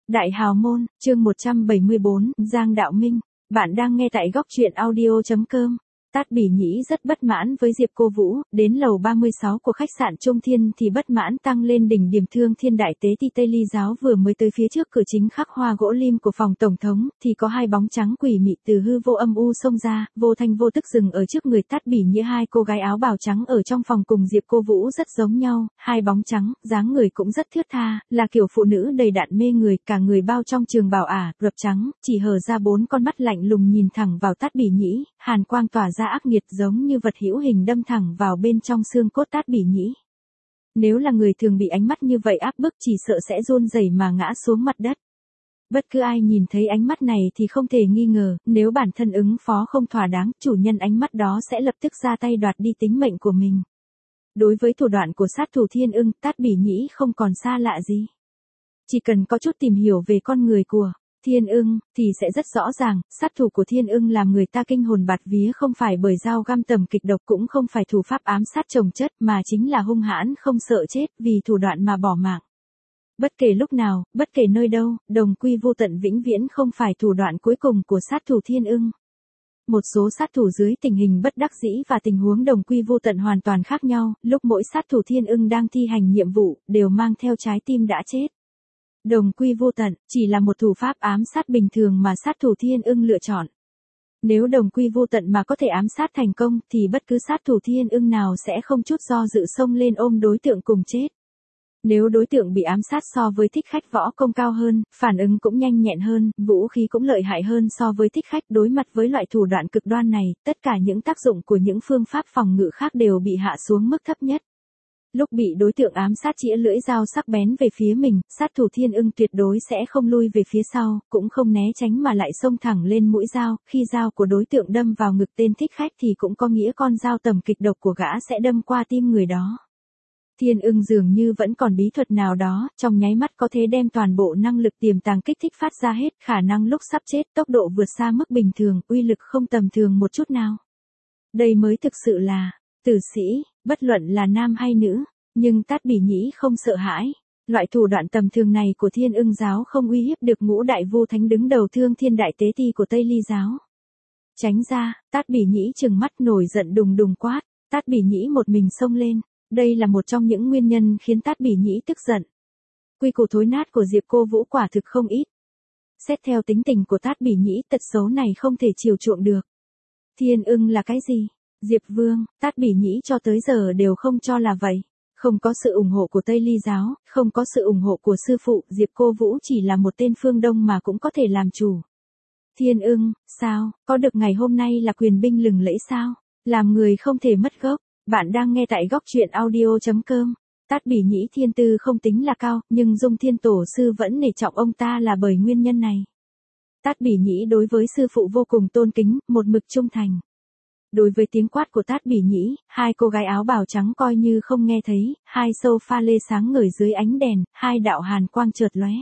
Đại Hào Môn, chương 174, Giang Đạo Minh. Bạn đang nghe tại góc truyện audio.com. Tát Bỉ Nhĩ rất bất mãn với Diệp Cô Vũ, đến lầu 36 của khách sạn Trung Thiên thì bất mãn tăng lên đỉnh điểm. Thương Thiên Đại Tế Ti Tây Ly Giáo vừa mới tới phía trước cửa chính khắc hoa gỗ lim của phòng tổng thống, thì có hai bóng trắng quỷ mị từ hư vô âm u xông ra, vô thanh vô tức dừng ở trước người Tát Bỉ Nhĩ. Hai cô gái áo bào trắng ở trong phòng cùng Diệp Cô Vũ rất giống nhau, hai bóng trắng, dáng người cũng rất thướt tha, là kiểu phụ nữ đầy đặn mê người, cả người bao trong trường bào rập trắng, chỉ hở ra bốn con mắt lạnh lùng nhìn thẳng vào Tát Bỉ Nhĩ, hàn quang tỏa ra ác nghiệt giống như vật hữu hình đâm thẳng vào bên trong xương cốt Tát Bỉ Nhĩ. Nếu là người thường bị ánh mắt như vậy áp bức chỉ sợ sẽ run rẩy mà ngã xuống mặt đất. Bất cứ ai nhìn thấy ánh mắt này thì không thể nghi ngờ, nếu bản thân ứng phó không thỏa đáng, chủ nhân ánh mắt đó sẽ lập tức ra tay đoạt đi tính mệnh của mình. Đối với thủ đoạn của sát thủ Thiên Ưng, Tát Bỉ Nhĩ không còn xa lạ gì. Chỉ cần có chút tìm hiểu về con người của Thiên Ưng, thì sẽ rất rõ ràng, sát thủ của Thiên Ưng làm người ta kinh hồn bạt vía không phải bởi dao găm tầm kịch độc, cũng không phải thủ pháp ám sát chồng chất, mà chính là hung hãn không sợ chết, vì thủ đoạn mà bỏ mạng. Bất kể lúc nào, bất kể nơi đâu, đồng quy vô tận vĩnh viễn không phải thủ đoạn cuối cùng của sát thủ Thiên Ưng. Một số sát thủ dưới tình hình bất đắc dĩ và tình huống đồng quy vô tận hoàn toàn khác nhau, lúc mỗi sát thủ Thiên Ưng đang thi hành nhiệm vụ, đều mang theo trái tim đã chết. Đồng quy vô tận, chỉ là một thủ pháp ám sát bình thường mà sát thủ Thiên Ưng lựa chọn. Nếu đồng quy vô tận mà có thể ám sát thành công, thì bất cứ sát thủ Thiên Ưng nào sẽ không chút do dự xông lên ôm đối tượng cùng chết. Nếu đối tượng bị ám sát so với thích khách võ công cao hơn, phản ứng cũng nhanh nhẹn hơn, vũ khí cũng lợi hại hơn so với thích khách, đối mặt với loại thủ đoạn cực đoan này, tất cả những tác dụng của những phương pháp phòng ngự khác đều bị hạ xuống mức thấp nhất. Lúc bị đối tượng ám sát chĩa lưỡi dao sắc bén về phía mình, sát thủ Thiên Ưng tuyệt đối sẽ không lui về phía sau, cũng không né tránh mà lại xông thẳng lên mũi dao. Khi dao của đối tượng đâm vào ngực tên thích khách thì cũng có nghĩa con dao tầm kịch độc của gã sẽ đâm qua tim người đó. Thiên Ưng dường như vẫn còn bí thuật nào đó, trong nháy mắt có thể đem toàn bộ năng lực tiềm tàng kích thích phát ra hết, khả năng lúc sắp chết, tốc độ vượt xa mức bình thường, uy lực không tầm thường một chút nào. Đây mới thực sự là tử sĩ, bất luận là nam hay nữ, nhưng Tát Bỉ Nhĩ không sợ hãi. Loại thủ đoạn tầm thường này của Thiên Ưng giáo không uy hiếp được ngũ đại vô thánh đứng đầu Thương Thiên Đại Tế Ti của Tây Ly giáo. Tránh ra, Tát Bỉ Nhĩ trừng mắt nổi giận đùng đùng quát, Tát Bỉ Nhĩ một mình xông lên. Đây là một trong những nguyên nhân khiến Tát Bỉ Nhĩ tức giận. Quy củ thối nát của Diệp Cô Vũ quả thực không ít. Xét theo tính tình của Tát Bỉ Nhĩ, tật xấu này không thể chiều chuộng được. Thiên Ưng là cái gì? Diệp Vương, Tát Bỉ Nhĩ cho tới giờ đều không cho là vậy. Không có sự ủng hộ của Tây Ly giáo, không có sự ủng hộ của sư phụ, Diệp Cô Vũ chỉ là một tên phương Đông mà cũng có thể làm chủ. Thiên Ưng, sao, có được ngày hôm nay là quyền binh lừng lẫy sao? Làm người không thể mất gốc. Bạn đang nghe tại góc truyện audio.com. Tát Bỉ Nhĩ thiên tư không tính là cao, nhưng Dung Thiên Tổ sư vẫn nể trọng ông ta là bởi nguyên nhân này. Tát Bỉ Nhĩ đối với sư phụ vô cùng tôn kính, một mực trung thành. Đối với tiếng quát của Tát Bỉ Nhĩ, hai cô gái áo bào trắng coi như không nghe thấy, hai sâu pha lê sáng ngời dưới ánh đèn, hai đạo hàn quang chợt lóe.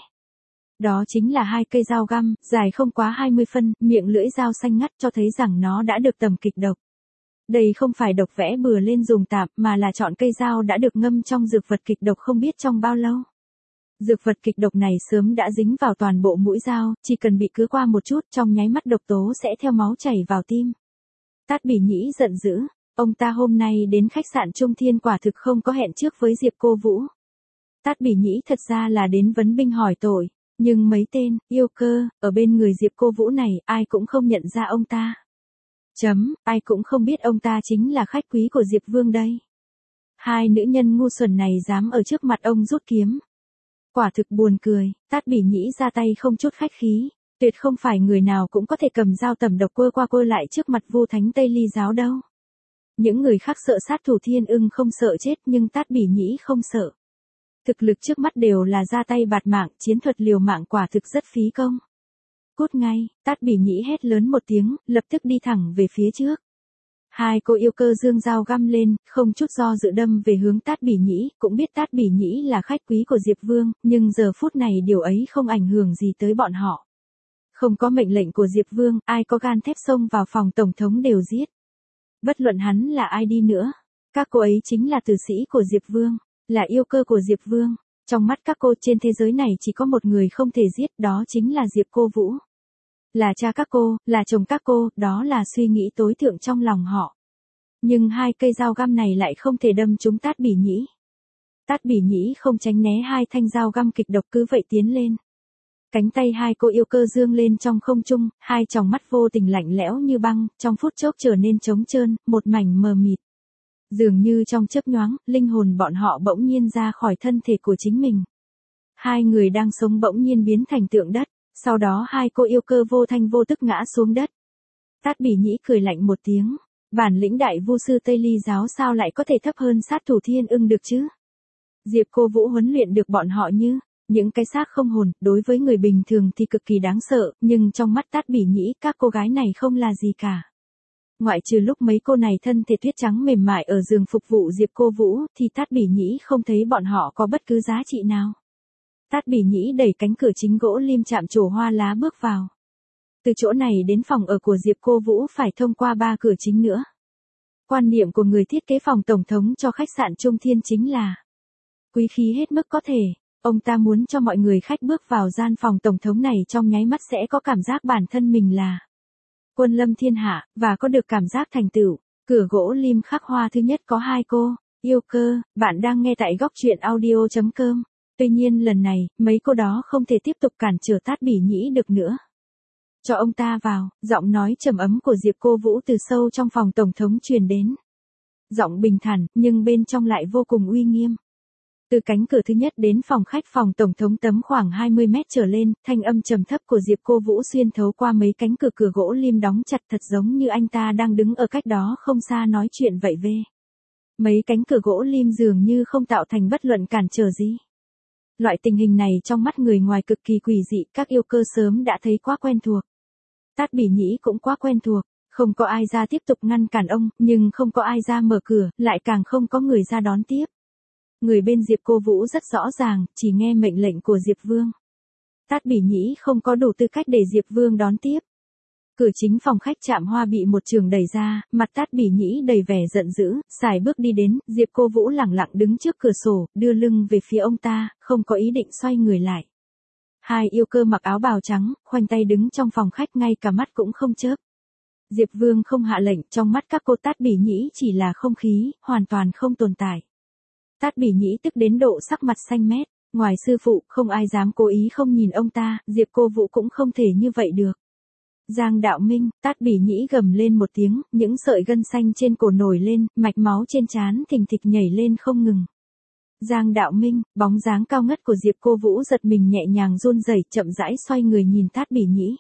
Đó chính là hai cây dao găm, dài không quá 20 phân, miệng lưỡi dao xanh ngắt cho thấy rằng nó đã được tầm kịch độc. Đây không phải độc vẽ bừa lên dùng tạm, mà là chọn cây dao đã được ngâm trong dược vật kịch độc không biết trong bao lâu. Dược vật kịch độc này sớm đã dính vào toàn bộ mũi dao, chỉ cần bị cứa qua một chút, trong nháy mắt độc tố sẽ theo máu chảy vào tim. Tát Bỉ Nhĩ giận dữ, ông ta hôm nay đến khách sạn Trung Thiên quả thực không có hẹn trước với Diệp Cô Vũ. Tát Bỉ Nhĩ thật ra là đến vấn binh hỏi tội, nhưng mấy tên yêu cơ ở bên người Diệp Cô Vũ này, ai cũng không nhận ra ông ta. Ai cũng không biết ông ta chính là khách quý của Diệp Vương đây. Hai nữ nhân ngu xuẩn này dám ở trước mặt ông rút kiếm. Quả thực buồn cười, Tát Bỉ Nhĩ ra tay không chút khách khí. Tuyệt không phải người nào cũng có thể cầm dao tầm độc quơ qua quơ lại trước mặt vô thánh Tây Ly giáo đâu. Những người khác sợ sát thủ Thiên Ưng không sợ chết, nhưng Tát Bỉ Nhĩ không sợ. Thực lực trước mắt đều là ra tay bạt mạng, chiến thuật liều mạng quả thực rất phí công. Cút ngay, Tát Bỉ Nhĩ hét lớn một tiếng, lập tức đi thẳng về phía trước. Hai cô yêu cơ dương dao găm lên, không chút do dự đâm về hướng Tát Bỉ Nhĩ, cũng biết Tát Bỉ Nhĩ là khách quý của Diệp Vương, nhưng giờ phút này điều ấy không ảnh hưởng gì tới bọn họ. Không có mệnh lệnh của Diệp Vương, ai có gan thép xông vào phòng tổng thống đều giết. Bất luận hắn là ai đi nữa, các cô ấy chính là tử sĩ của Diệp Vương, là yêu cơ của Diệp Vương. Trong mắt các cô trên thế giới này chỉ có một người không thể giết, đó chính là Diệp Cô Vũ. Là cha các cô, là chồng các cô, đó là suy nghĩ tối thượng trong lòng họ. Nhưng hai cây dao găm này lại không thể đâm trúng Tát Bỉ Nhĩ. Tát Bỉ Nhĩ không tránh né hai thanh dao găm kịch độc cứ vậy tiến lên. Cánh tay hai cô yêu cơ dương lên trong không trung, hai tròng mắt vô tình lạnh lẽo như băng, trong phút chốc trở nên trống trơn, một mảnh mờ mịt. Dường như trong chớp nhoáng, linh hồn bọn họ bỗng nhiên ra khỏi thân thể của chính mình. Hai người đang sống bỗng nhiên biến thành tượng đất, sau đó hai cô yêu cơ vô thanh vô tức ngã xuống đất. Tát Bỉ Nhĩ cười lạnh một tiếng, bản lĩnh đại vu sư Tây Ly giáo sao lại có thể thấp hơn sát thủ Thiên Ưng được chứ? Diệp Cô Vũ huấn luyện được bọn họ như những cái xác không hồn, đối với người bình thường thì cực kỳ đáng sợ, nhưng trong mắt Tát Bỉ Nhĩ các cô gái này không là gì cả. Ngoại trừ lúc mấy cô này thân thể tuyết trắng mềm mại ở giường phục vụ Diệp Cô Vũ thì Tát Bỉ Nhĩ không thấy bọn họ có bất cứ giá trị nào. Tát Bỉ Nhĩ đẩy cánh cửa chính gỗ lim chạm trổ hoa lá bước vào. Từ chỗ này đến phòng ở của Diệp Cô Vũ phải thông qua 3 cửa chính nữa. Quan niệm của người thiết kế phòng tổng thống cho khách sạn Trung Thiên chính là quý khí hết mức có thể. Ông ta muốn cho mọi người khách bước vào gian phòng tổng thống này trong nháy mắt sẽ có cảm giác bản thân mình là quân lâm thiên hạ, và có được cảm giác thành tựu. Cửa gỗ lim khắc hoa thứ nhất có hai cô yêu cơ, bạn đang nghe tại góc truyện audio.com. Tuy nhiên lần này, mấy cô đó không thể tiếp tục cản trở Tát Bỉ Nhĩ được nữa. Cho ông ta vào, giọng nói trầm ấm của Diệp Cô Vũ từ sâu trong phòng tổng thống truyền đến. Giọng bình thản, nhưng bên trong lại vô cùng uy nghiêm. Từ cánh cửa thứ nhất đến phòng khách phòng tổng thống tấm khoảng 20 mét trở lên, thanh âm trầm thấp của Diệp Cô Vũ xuyên thấu qua mấy cánh cửa gỗ lim đóng chặt thật giống như anh ta đang đứng ở cách đó không xa nói chuyện vậy về. Mấy cánh cửa gỗ lim dường như không tạo thành bất luận cản trở gì. Loại tình hình này trong mắt người ngoài cực kỳ quỷ dị, các yêu cơ sớm đã thấy quá quen thuộc. Tát Bỉ Nhĩ cũng quá quen thuộc, không có ai ra tiếp tục ngăn cản ông, nhưng không có ai ra mở cửa, lại càng không có người ra đón tiếp. Người bên Diệp Cô Vũ rất rõ ràng, chỉ nghe mệnh lệnh của Diệp Vương. Tát Bỉ Nhĩ không có đủ tư cách để Diệp Vương đón tiếp. Cửa chính phòng khách Trạm Hoa bị một trường đẩy ra, mặt Tát Bỉ Nhĩ đầy vẻ giận dữ, sải bước đi đến, Diệp Cô Vũ lẳng lặng đứng trước cửa sổ, đưa lưng về phía ông ta, không có ý định xoay người lại. Hai yêu cơ mặc áo bào trắng, khoanh tay đứng trong phòng khách ngay cả mắt cũng không chớp. Diệp Vương không hạ lệnh, trong mắt các cô Tát Bỉ Nhĩ chỉ là không khí, hoàn toàn không tồn tại. Tát Bỉ Nhĩ tức đến độ sắc mặt xanh mét, ngoài sư phụ, không ai dám cố ý không nhìn ông ta, Diệp Cô Vũ cũng không thể như vậy được. Giang Đạo Minh, Tát Bỉ Nhĩ gầm lên một tiếng, những sợi gân xanh trên cổ nổi lên, mạch máu trên trán thình thịch nhảy lên không ngừng. Giang Đạo Minh, bóng dáng cao ngất của Diệp Cô Vũ giật mình nhẹ nhàng run rẩy, chậm rãi xoay người nhìn Tát Bỉ Nhĩ.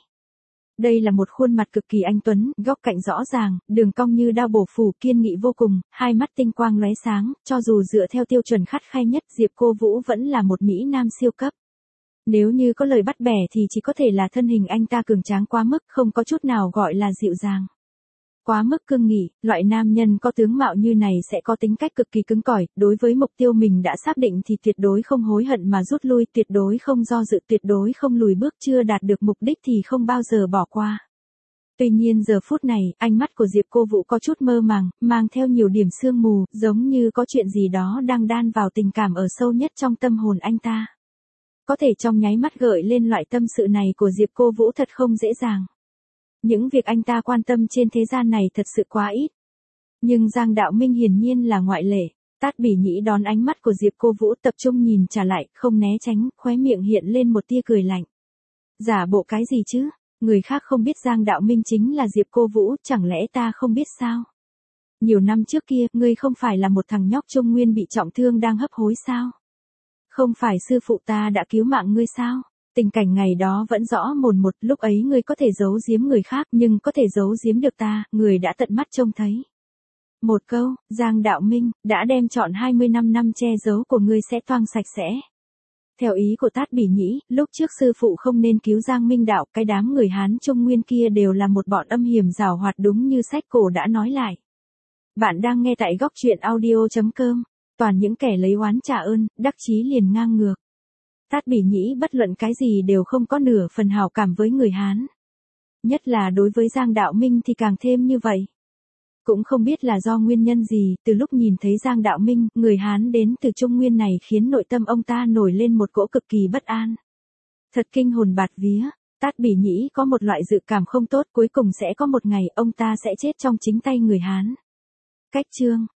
Đây là một khuôn mặt cực kỳ anh tuấn, góc cạnh rõ ràng, đường cong như đao bổ phủ, kiên nghị vô cùng, hai mắt tinh quang lóe sáng, cho dù dựa theo tiêu chuẩn khắt khe nhất, Diệp Cô Vũ vẫn là một mỹ nam siêu cấp. Nếu như có lời bắt bẻ thì chỉ có thể là thân hình anh ta cường tráng quá mức, không có chút nào gọi là dịu dàng. Quá mức cương nghị, loại nam nhân có tướng mạo như này sẽ có tính cách cực kỳ cứng cỏi, đối với mục tiêu mình đã xác định thì tuyệt đối không hối hận mà rút lui, tuyệt đối không do dự, tuyệt đối không lùi bước, chưa đạt được mục đích thì không bao giờ bỏ qua. Tuy nhiên giờ phút này, ánh mắt của Diệp Cô Vũ có chút mơ màng, mang theo nhiều điểm sương mù, giống như có chuyện gì đó đang đan vào tình cảm ở sâu nhất trong tâm hồn anh ta. Có thể trong nháy mắt gợi lên loại tâm sự này của Diệp Cô Vũ thật không dễ dàng. Những việc anh ta quan tâm trên thế gian này thật sự quá ít. Nhưng Giang Đạo Minh hiển nhiên là ngoại lệ. Tát Bỉ Nhĩ đón ánh mắt của Diệp Cô Vũ tập trung nhìn trả lại, không né tránh, khóe miệng hiện lên một tia cười lạnh. Giả bộ cái gì chứ? Người khác không biết Giang Đạo Minh chính là Diệp Cô Vũ, chẳng lẽ ta không biết sao? Nhiều năm trước kia, ngươi không phải là một thằng nhóc Trung Nguyên bị trọng thương đang hấp hối sao? Không phải sư phụ ta đã cứu mạng ngươi sao? Tình cảnh ngày đó vẫn rõ mồn một, lúc ấy ngươi có thể giấu giếm người khác nhưng có thể giấu giếm được ta, người đã tận mắt trông thấy. Một câu, Giang Đạo Minh, đã đem trọn 25 năm che giấu của ngươi sẽ toang sạch sẽ. Theo ý của Tát Bỉ Nhĩ, lúc trước sư phụ không nên cứu Giang Minh Đạo, cái đám người Hán Trung Nguyên kia đều là một bọn âm hiểm giảo hoạt đúng như sách cổ đã nói lại. Bạn đang nghe tại góc truyện audio.com, toàn những kẻ lấy oán trả ơn, đắc chí liền ngang ngược. Tát Bỉ Nhĩ bất luận cái gì đều không có nửa phần hảo cảm với người Hán. Nhất là đối với Giang Đạo Minh thì càng thêm như vậy. Cũng không biết là do nguyên nhân gì, từ lúc nhìn thấy Giang Đạo Minh, người Hán đến từ Trung Nguyên này khiến nội tâm ông ta nổi lên một cỗ cực kỳ bất an. Thật kinh hồn bạt vía, Tát Bỉ Nhĩ có một loại dự cảm không tốt, cuối cùng sẽ có một ngày ông ta sẽ chết trong chính tay người Hán. Cách chương